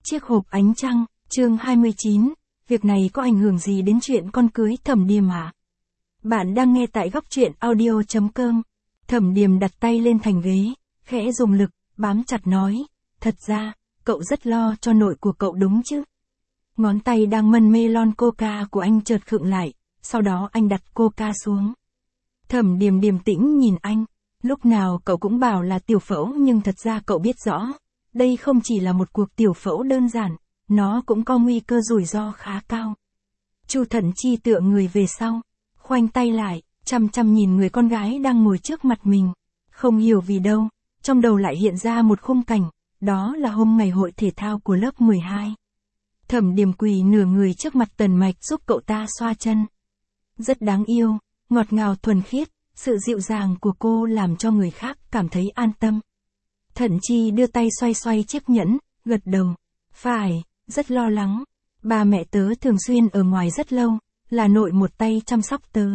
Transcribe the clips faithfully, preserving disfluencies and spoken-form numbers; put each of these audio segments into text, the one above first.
Chiếc hộp ánh trăng, chương hai mươi chín, việc này có ảnh hưởng gì đến chuyện con cưới Thẩm Điềm hả? Bạn đang nghe tại góc truyện audio chấm com. Thẩm Điềm đặt tay lên thành ghế, khẽ dùng lực, bám chặt nói, thật ra, cậu rất lo cho nội của cậu đúng chứ? Ngón tay đang mân mê lon coca của anh chợt khựng lại, sau đó anh đặt coca xuống. Thẩm Điềm điềm tĩnh nhìn anh, lúc nào cậu cũng bảo là tiểu phẫu nhưng thật ra cậu biết rõ, đây không chỉ là một cuộc tiểu phẫu đơn giản, nó cũng có nguy cơ rủi ro khá cao. Chu Thận Chi tựa người về sau, khoanh tay lại, chăm chăm nhìn người con gái đang ngồi trước mặt mình. Không hiểu vì đâu, trong đầu lại hiện ra một khung cảnh, đó là hôm ngày hội thể thao của lớp mười hai. Thẩm Điềm quỳ nửa người trước mặt Tần Mạch giúp cậu ta xoa chân. Rất đáng yêu, ngọt ngào thuần khiết, sự dịu dàng của cô làm cho người khác cảm thấy an tâm. Thận Chi đưa tay xoay xoay chiếc nhẫn, gật đầu. Phải, rất lo lắng. Ba mẹ tớ thường xuyên ở ngoài rất lâu, là nội một tay chăm sóc tớ.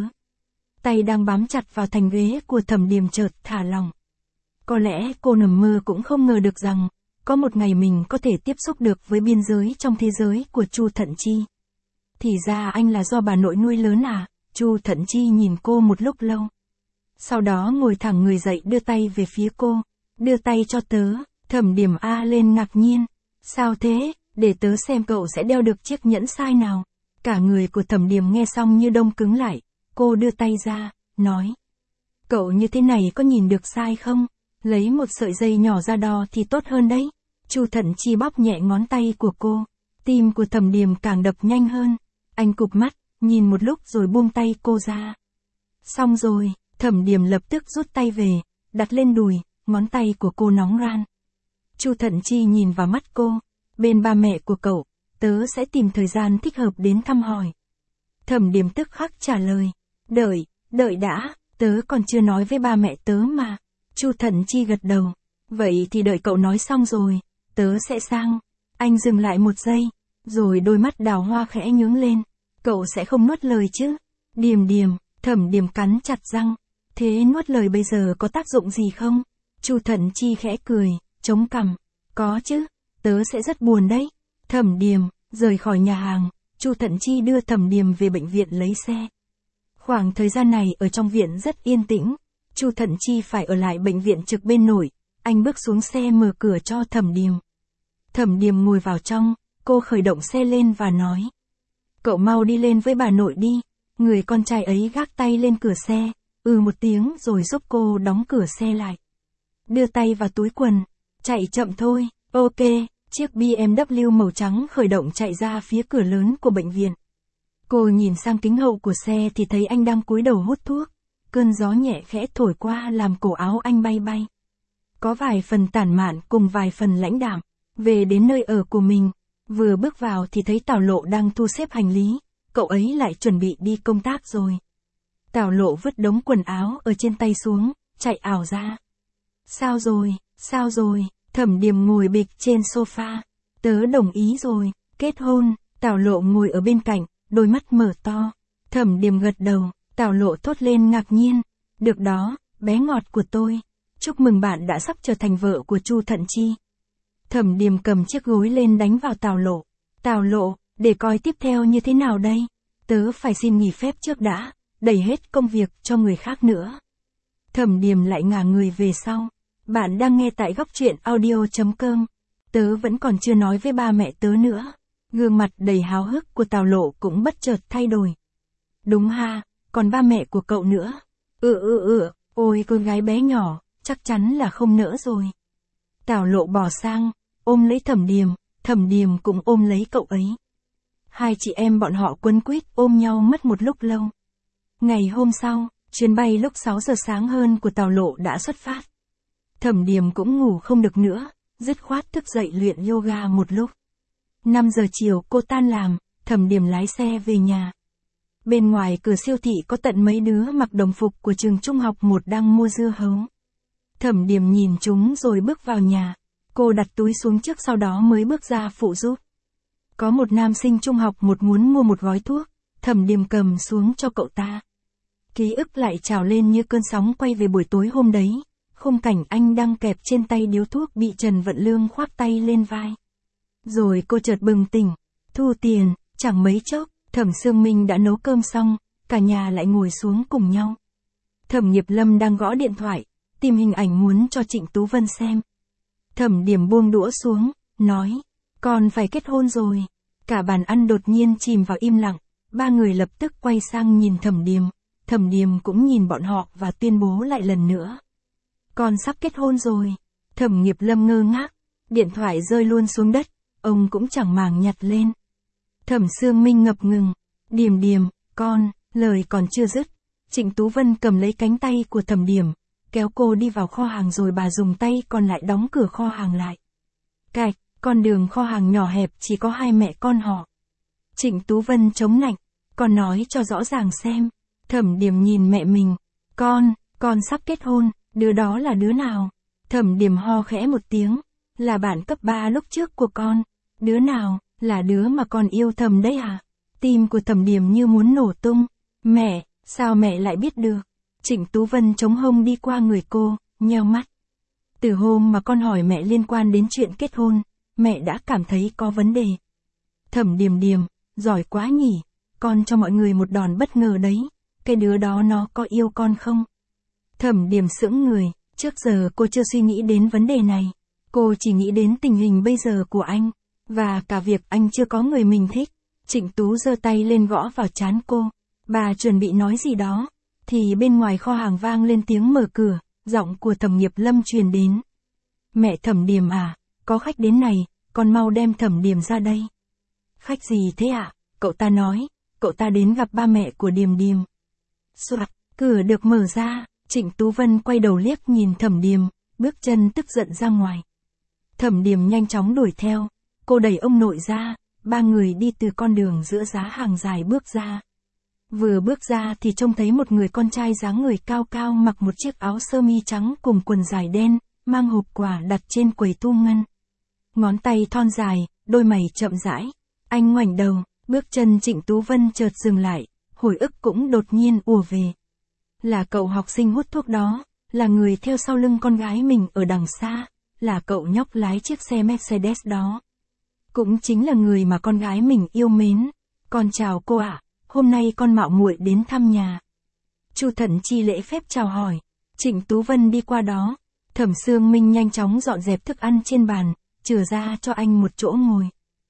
Tay đang bám chặt vào thành ghế của Thẩm Điềm chợt thả lỏng. Có lẽ cô nằm mơ cũng không ngờ được rằng, có một ngày mình có thể tiếp xúc được với biên giới trong thế giới của Chu Thận Chi. Thì ra anh là do bà nội nuôi lớn à? Chu Thận Chi nhìn cô một lúc lâu. Sau đó ngồi thẳng người dậy đưa tay về phía cô. Đưa tay cho tớ. Thẩm Điềm a lên ngạc nhiên. Sao thế, để tớ xem cậu sẽ đeo được chiếc nhẫn size nào. Cả người của Thẩm Điềm nghe xong như đông cứng lại. Cô đưa tay ra, nói. Cậu như thế này có nhìn được size không? Lấy một sợi dây nhỏ ra đo thì tốt hơn đấy. Chu Thận Chi bóp nhẹ ngón tay của cô. Tim của Thẩm Điềm càng đập nhanh hơn. Anh cụp mắt, nhìn một lúc rồi buông tay cô ra. Xong rồi, Thẩm Điềm lập tức rút tay về, đặt lên đùi, ngón tay của cô nóng ran. Chu Thận Chi nhìn vào mắt cô. Bên ba mẹ của cậu, tớ sẽ tìm thời gian thích hợp đến thăm hỏi. Thẩm Điềm tức khắc trả lời. Đợi, đợi đã, tớ còn chưa nói với ba mẹ tớ mà. Chu Thận Chi gật đầu. Vậy thì đợi cậu nói xong rồi, tớ sẽ sang. Anh dừng lại một giây, rồi đôi mắt đào hoa khẽ nhướng lên. Cậu sẽ không nuốt lời chứ? Điềm Điềm, Thẩm Điềm cắn chặt răng. Thế nuốt lời bây giờ có tác dụng gì không? Chu Thận Chi khẽ cười, chống cằm. Có chứ, tớ sẽ rất buồn đấy. Thẩm Điềm, rời khỏi nhà hàng, Chu Thận Chi đưa Thẩm Điềm về bệnh viện lấy xe. Khoảng thời gian này ở trong viện rất yên tĩnh. Chu Thận Chi phải ở lại bệnh viện trực bên nội. Anh bước xuống xe mở cửa cho Thẩm Điềm. Thẩm Điềm ngồi vào trong, cô khởi động xe lên và nói. Cậu mau đi lên với bà nội đi. Người con trai ấy gác tay lên cửa xe, ừ một tiếng rồi giúp cô đóng cửa xe lại. Đưa tay vào túi quần, chạy chậm thôi, ok, chiếc bê em vê màu trắng khởi động chạy ra phía cửa lớn của bệnh viện. Cô nhìn sang kính hậu của xe thì thấy anh đang cúi đầu hút thuốc. Cơn gió nhẹ khẽ thổi qua làm cổ áo anh bay bay. Có vài phần tản mạn cùng vài phần lãnh đạm. Về đến nơi ở của mình, vừa bước vào thì thấy Tào Lộ đang thu xếp hành lý. Cậu ấy lại chuẩn bị đi công tác rồi. Tào Lộ vứt đống quần áo ở trên tay xuống, chạy ảo ra. Sao rồi, sao rồi, Thẩm Điềm ngồi bịch trên sofa. Tớ đồng ý rồi, kết hôn. Tào Lộ ngồi ở bên cạnh, đôi mắt mở to. Thẩm Điềm gật đầu, Tào Lộ thốt lên ngạc nhiên. Được đó, bé ngọt của tôi. Chúc mừng bạn đã sắp trở thành vợ của Chu Thận Chi. Thẩm Điềm cầm chiếc gối lên đánh vào Tào Lộ. Tào Lộ, để coi tiếp theo như thế nào đây? Tớ phải xin nghỉ phép trước đã, đẩy hết công việc cho người khác nữa. Thẩm Điềm lại ngả người về sau. Bạn đang nghe tại góc truyện audio chấm com. Tớ vẫn còn chưa nói với ba mẹ tớ nữa. Gương mặt đầy háo hức của Tào Lộ cũng bất chợt thay đổi. Đúng ha, còn ba mẹ của cậu nữa. Ừ ừ ừ, ôi con gái bé nhỏ, chắc chắn là không nỡ rồi. Tào Lộ bỏ sang, ôm lấy Thẩm Điềm, Thẩm Điềm cũng ôm lấy cậu ấy. Hai chị em bọn họ quấn quýt ôm nhau mất một lúc lâu. Ngày hôm sau, chuyến bay lúc sáu giờ sáng hơn của Tào Lộ đã xuất phát. Thẩm Điềm cũng ngủ không được nữa, dứt khoát thức dậy luyện yoga một lúc. năm giờ chiều cô tan làm, Thẩm Điềm lái xe về nhà. Bên ngoài cửa siêu thị có tận mấy đứa mặc đồng phục của trường trung học một đang mua dưa hấu. Thẩm Điềm nhìn chúng rồi bước vào nhà. Cô đặt túi xuống trước sau đó mới bước ra phụ giúp. Có một nam sinh trung học một muốn mua một gói thuốc, Thẩm Điềm cầm xuống cho cậu ta. Ký ức lại trào lên như cơn sóng quay về buổi tối hôm đấy. Khung cảnh anh đang kẹp trên tay điếu thuốc bị Trần Vận Lương khoác tay lên vai. Rồi cô chợt bừng tỉnh, thu tiền, chẳng mấy chốc, Thẩm Sương Minh đã nấu cơm xong, cả nhà lại ngồi xuống cùng nhau. Thẩm Nghiệp Lâm đang gõ điện thoại, tìm hình ảnh muốn cho Trịnh Tú Vân xem. Thẩm Điểm buông đũa xuống, nói, con phải kết hôn rồi. Cả bàn ăn đột nhiên chìm vào im lặng, ba người lập tức quay sang nhìn Thẩm Điểm. Thẩm Điểm cũng nhìn bọn họ và tuyên bố lại lần nữa. Con sắp kết hôn rồi. Thẩm Nghiệp Lâm ngơ ngác, điện thoại rơi luôn xuống đất, ông cũng chẳng màng nhặt lên. Thẩm Sương Minh ngập ngừng, Điểm Điểm, con, lời còn chưa dứt. Trịnh Tú Vân cầm lấy cánh tay của Thẩm Điểm, kéo cô đi vào kho hàng rồi bà dùng tay còn lại đóng cửa kho hàng lại. Cạch, con đường kho hàng nhỏ hẹp chỉ có hai mẹ con họ. Trịnh Tú Vân chống nạnh, con nói cho rõ ràng xem. Thẩm Điểm nhìn mẹ mình, con, con sắp kết hôn, đứa đó là đứa nào? Thẩm Điểm ho khẽ một tiếng, là bạn cấp ba lúc trước của con. Đứa nào, là đứa mà con yêu thầm đấy à? Tim của Thẩm Điểm như muốn nổ tung. Mẹ, sao mẹ lại biết được? Trịnh Tú Vân chống hông đi qua người cô, nheo mắt. Từ hôm mà con hỏi mẹ liên quan đến chuyện kết hôn, mẹ đã cảm thấy có vấn đề. Thẩm Điểm Điểm, giỏi quá nhỉ, con cho mọi người một đòn bất ngờ đấy, cái đứa đó nó có yêu con không? Thẩm Điểm sững người, trước giờ cô chưa suy nghĩ đến vấn đề này, cô chỉ nghĩ đến tình hình bây giờ của anh, và cả việc anh chưa có người mình thích. Trịnh Tú giơ tay lên gõ vào trán cô, bà chuẩn bị nói gì đó, thì bên ngoài kho hàng vang lên tiếng mở cửa, giọng của Thẩm Nghiệp Lâm truyền đến. Mẹ Thẩm Điểm à, có khách đến này, con mau đem Thẩm Điểm ra đây. Khách gì thế ạ? À? Cậu ta nói, cậu ta đến gặp ba mẹ của Điểm Điểm. Soạt, cửa được mở ra, Trịnh Tú Vân quay đầu liếc nhìn Thẩm Điểm, bước chân tức giận ra ngoài. Thẩm Điểm nhanh chóng đuổi theo, cô đẩy ông nội ra, ba người đi từ con đường giữa giá hàng dài bước ra. Vừa bước ra thì trông thấy một người con trai dáng người cao cao mặc một chiếc áo sơ mi trắng cùng quần dài đen, mang hộp quà đặt trên quầy thu ngân. Ngón tay thon dài, đôi mày chậm rãi. Anh ngoảnh đầu, bước chân Trịnh Tú Vân chợt dừng lại, hồi ức cũng đột nhiên ùa về. Là cậu học sinh hút thuốc đó, là người theo sau lưng con gái mình ở đằng xa, là cậu nhóc lái chiếc xe Mercedes đó. Cũng chính là người mà con gái mình yêu mến. Con chào cô ạ. Hôm nay con mạo muội đến thăm nhà. Chu Thận Chi lễ phép chào hỏi. Trịnh Tú Vân đi qua đó. Thẩm Sương Minh nhanh chóng dọn dẹp thức ăn trên bàn, chừa ra cho anh một chỗ ngồi.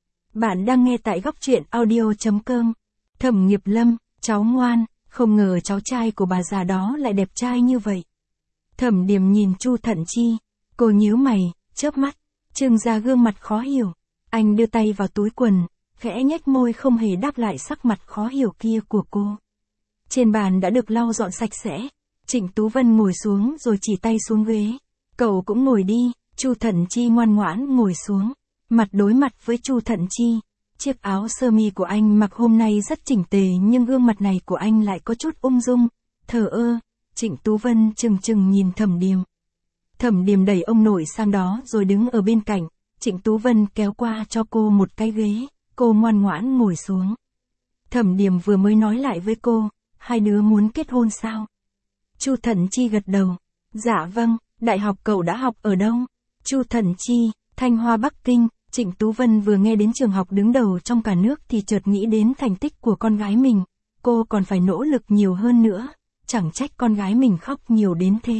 Bạn đang nghe tại góc truyện audio chấm com. Thẩm Nghiệp Lâm, cháu ngoan, không ngờ cháu trai của bà già đó lại đẹp trai như vậy. Thẩm Điểm nhìn Chu Thận Chi, cô nhíu mày, chớp mắt, trưng ra gương mặt khó hiểu. Anh đưa tay vào túi quần, khẽ nhếch môi không hề đáp lại sắc mặt khó hiểu kia của cô. Trên bàn đã được lau dọn sạch sẽ. Trịnh Tú Vân ngồi xuống rồi chỉ tay xuống ghế. Cậu cũng ngồi đi. Chu Thận Chi ngoan ngoãn ngồi xuống, mặt đối mặt với Chu Thận Chi. Chiếc áo sơ mi của anh mặc hôm nay rất chỉnh tề nhưng gương mặt này của anh lại có chút ung dung, thờ ơ. Trịnh Tú Vân chừng chừng nhìn Thẩm Điểm. Thẩm Điểm đẩy ông nội sang đó rồi đứng ở bên cạnh. Trịnh Tú Vân kéo qua cho cô một cái ghế, cô ngoan ngoãn ngồi xuống. Thẩm Điểm vừa mới nói lại với cô, hai đứa muốn kết hôn sao? Chu Thận Chi gật đầu. Dạ vâng, đại học cậu đã học ở đâu? Chu Thận Chi, Thanh Hoa Bắc Kinh. Trịnh Tú Vân vừa nghe đến trường học đứng đầu trong cả nước thì chợt nghĩ đến thành tích của con gái mình. Cô còn phải nỗ lực nhiều hơn nữa, chẳng trách con gái mình khóc nhiều đến thế.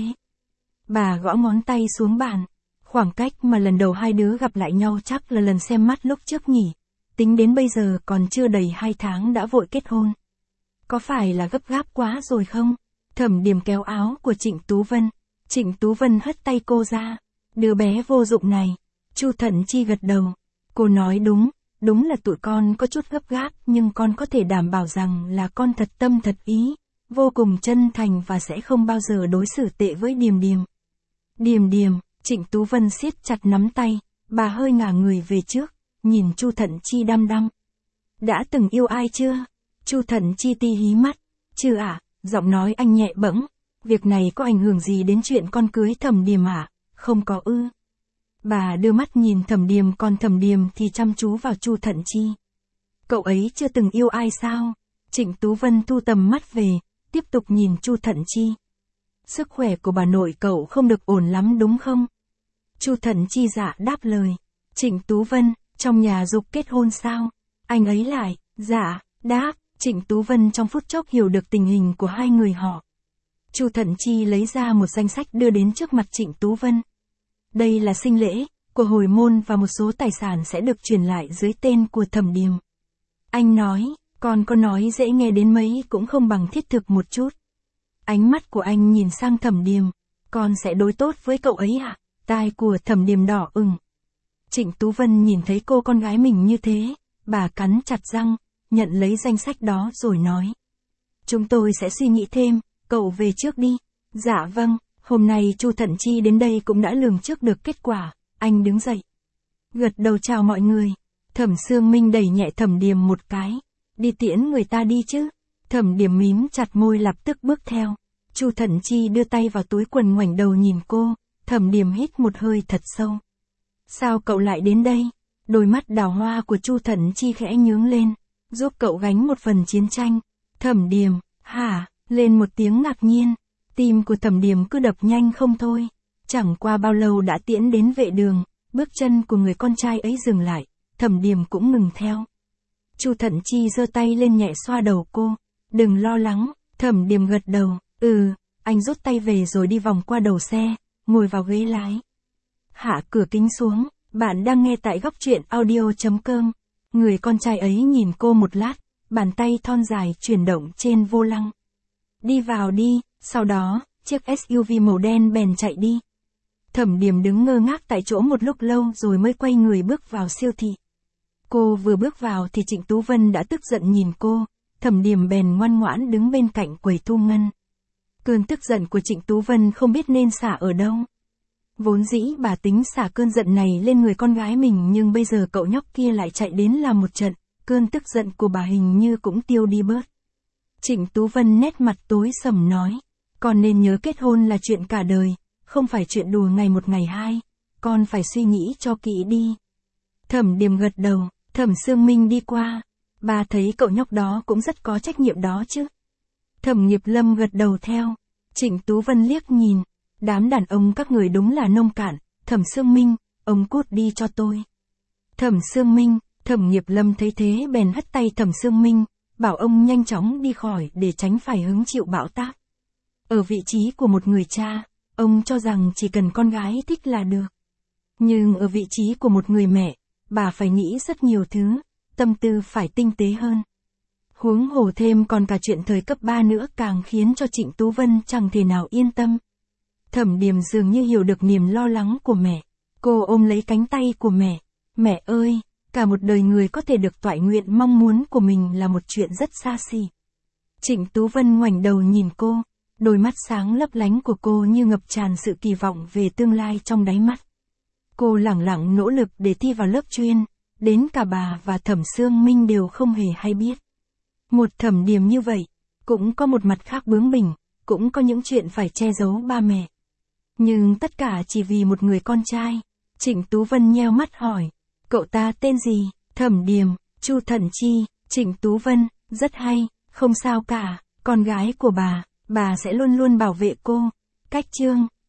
Bà gõ ngón tay xuống bàn. Khoảng cách mà lần đầu hai đứa gặp lại nhau chắc là lần xem mắt lúc trước nhỉ. Tính đến bây giờ còn chưa đầy hai tháng đã vội kết hôn. Có phải là gấp gáp quá rồi không? Thẩm Điểm kéo áo của Trịnh Tú Vân. Trịnh Tú Vân hất tay cô ra. Đứa bé vô dụng này. Chu Thận Chi gật đầu. Cô nói đúng, đúng là tụi con có chút gấp gáp nhưng con có thể đảm bảo rằng là con thật tâm thật ý, vô cùng chân thành và sẽ không bao giờ đối xử tệ với Điềm Điềm. Điềm Điềm. Trịnh Tú Vân siết chặt nắm tay, bà hơi ngả người về trước, nhìn Chu Thận Chi đăm đăm. Đã từng yêu ai chưa? Chu Thận Chi ti hí mắt. Chưa ạ, à, giọng nói anh nhẹ bẫng. Việc này có ảnh hưởng gì đến chuyện con cưới Thẩm Điểm ạ? À? Không có ư. Bà đưa mắt nhìn Thẩm Điểm còn Thẩm Điểm thì chăm chú vào Chu Thận Chi. Cậu ấy chưa từng yêu ai sao? Trịnh Tú Vân thu tầm mắt về, tiếp tục nhìn Chu Thận Chi. Sức khỏe của bà nội cậu không được ổn lắm đúng không? Chu Thận Chi dạ đáp lời. Trịnh Tú Vân, Trong nhà dục kết hôn sao? Anh ấy lại, dạ, đáp. Trịnh Tú Vân trong phút chốc hiểu được tình hình của hai người họ. Chu Thận Chi lấy ra một danh sách đưa đến trước mặt Trịnh Tú Vân. Đây là sinh lễ của hồi môn và một số tài sản sẽ được truyền lại dưới tên của Thẩm Điềm. Anh nói, con có nói dễ nghe đến mấy cũng không bằng thiết thực một chút. Ánh mắt của anh nhìn sang Thẩm Điềm, con sẽ đối tốt với cậu ấy ạ? À? Tai của Thẩm Điềm đỏ ửng. Trịnh Tú Vân nhìn thấy cô con gái mình như thế, bà cắn chặt răng, nhận lấy danh sách đó rồi nói. Chúng tôi sẽ suy nghĩ thêm, cậu về trước đi. Dạ vâng, hôm nay Chu Thận Chi đến đây cũng đã lường trước được kết quả, anh đứng dậy. Gật đầu chào mọi người. Thẩm Sương Minh đẩy nhẹ Thẩm Điềm một cái. Đi tiễn người ta đi chứ. Thẩm Điềm mím chặt môi lập tức bước theo. Chu Thận Chi đưa tay vào túi quần ngoảnh đầu nhìn cô, Thẩm Điềm hít một hơi thật sâu. Sao cậu lại đến đây? Đôi mắt đào hoa của Chu Thận Chi khẽ nhướng lên, giúp cậu gánh một phần chiến tranh. Thẩm Điềm, hả? Lên một tiếng ngạc nhiên, tim của Thẩm Điềm cứ đập nhanh không thôi. Chẳng qua bao lâu đã tiễn đến vệ đường, bước chân của người con trai ấy dừng lại, Thẩm Điềm cũng ngừng theo. Chu Thận Chi giơ tay lên nhẹ xoa đầu cô, đừng lo lắng. Thẩm Điềm gật đầu, ừ, anh rút tay về rồi đi vòng qua đầu xe, ngồi vào ghế lái. Hạ cửa kính xuống, bạn đang nghe tại góc truyện audio chấm com. Người con trai ấy nhìn cô một lát, bàn tay thon dài chuyển động trên vô lăng. Đi vào đi, sau đó, chiếc ét u vê màu đen bèn chạy đi. Thẩm Điềm đứng ngơ ngác tại chỗ một lúc lâu rồi mới quay người bước vào siêu thị. Cô vừa bước vào thì Trịnh Tú Vân đã tức giận nhìn cô, Thẩm Điềm bèn ngoan ngoãn đứng bên cạnh quầy thu ngân. Cơn tức giận của Trịnh Tú Vân không biết nên xả ở đâu. Vốn dĩ bà tính xả cơn giận này lên người con gái mình nhưng bây giờ cậu nhóc kia lại chạy đến làm một trận, cơn tức giận của bà hình như cũng tiêu đi bớt. Trịnh Tú Vân nét mặt tối sầm nói, con nên nhớ kết hôn là chuyện cả đời, không phải chuyện đùa ngày một ngày hai, con phải suy nghĩ cho kỹ đi. Thẩm Điềm gật đầu, Thẩm Sương Minh đi qua, bà thấy cậu nhóc đó cũng rất có trách nhiệm đó chứ. Thẩm Nghiệp Lâm gật đầu theo, Trịnh Tú Vân liếc nhìn, đám đàn ông các người đúng là nông cạn, Thẩm Sương Minh, ông cút đi cho tôi. Thẩm Sương Minh, Thẩm Nghiệp Lâm thấy thế bèn hất tay Thẩm Sương Minh, bảo ông nhanh chóng đi khỏi để tránh phải hứng chịu bão táp. Ở vị trí của một người cha, ông cho rằng chỉ cần con gái thích là được. Nhưng ở vị trí của một người mẹ, bà phải nghĩ rất nhiều thứ, tâm tư phải tinh tế hơn. Huống hồ thêm còn cả chuyện thời cấp ba nữa càng khiến cho Trịnh Tú Vân chẳng thể nào yên tâm. Thẩm Điềm dường như hiểu được niềm lo lắng của mẹ. Cô ôm lấy cánh tay của mẹ. Mẹ ơi, cả một đời người có thể được toại nguyện mong muốn của mình là một chuyện rất xa xỉ. Trịnh Tú Vân ngoảnh đầu nhìn cô, đôi mắt sáng lấp lánh của cô như ngập tràn sự kỳ vọng về tương lai trong đáy mắt. Cô lẳng lặng nỗ lực để thi vào lớp chuyên, đến cả bà và Thẩm Sương Minh đều không hề hay biết. Một Thẩm Điềm như vậy, cũng có một mặt khác bướng bỉnh, cũng có những chuyện phải che giấu ba mẹ. Nhưng tất cả chỉ vì một người con trai. Trịnh Tú Vân nheo mắt hỏi, cậu ta tên gì? Thẩm Điềm, Chu Thận Chi. Trịnh Tú Vân, rất hay, không sao cả, con gái của bà, bà sẽ luôn luôn bảo vệ cô. Cách chương